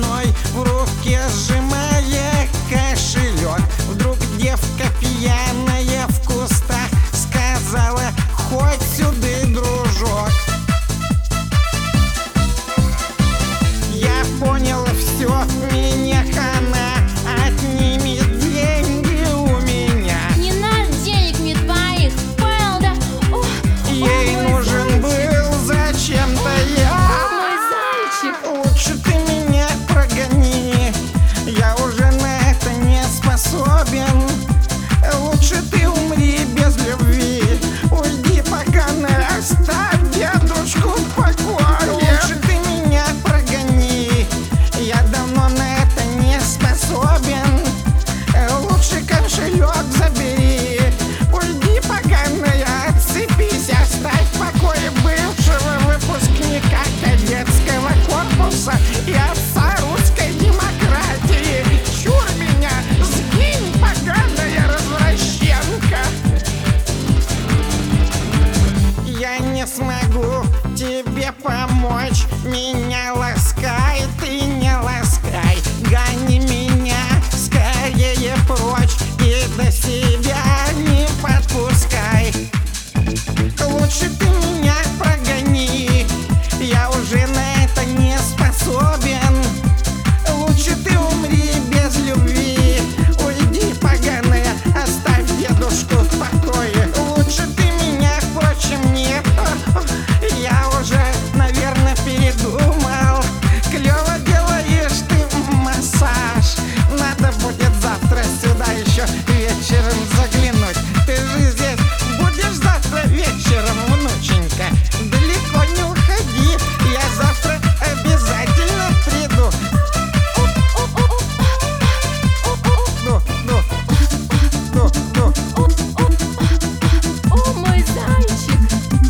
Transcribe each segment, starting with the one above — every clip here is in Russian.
мной, в руке сжимая кошелек. Вдруг девка пьяная в кустах сказала: хоть сюда, дружок. Я понял все, меня хана, отнимет деньги у меня. Не надо денег мне твоих, понял, да? Ей нужен был зачем-то я. Мой зайчик. Лучше ты меня прогони, я уже на это не способен. Лучше ты умри без любви, уйди, поганая, оставь дедушку в покое. Лучше ты меня прогони, я давно на это не способен. Лучше кошелек забери, уйди, поганая, отцепись, оставь в покое бывшего выпускника кадетского корпуса и отца русской демократии. Чур меня, сгинь, поганая развращенка. Я не смогу тебе помочь, меня ласкай, ты не ласкай. Гони меня скорее прочь и до себя не подпускай. Лучше ты меня прогони, я уже на это не способен. Лучше ты умри без любви, уйди, поганая, оставь дедушку в покое. Лучше ты меня, впрочем, нет, я уже, наверное, передумал. Клево делаешь ты массаж, надо будет завтра сюда еще вечером заглянуть. Ты же здесь будешь завтра вечером, внученька? Далеко не уходи, я завтра обязательно приду. О, мой зайчик.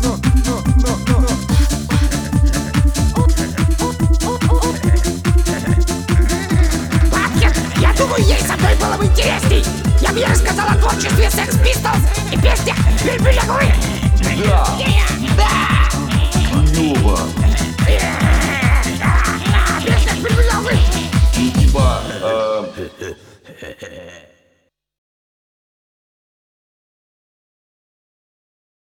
Я думаю, ей со мной было бы интересней. Я бы ей рассказал о творчестве Sex Pistols и песнях Бельбюлягой. Да! Клёво. Песня Бельбюлягой. Типа,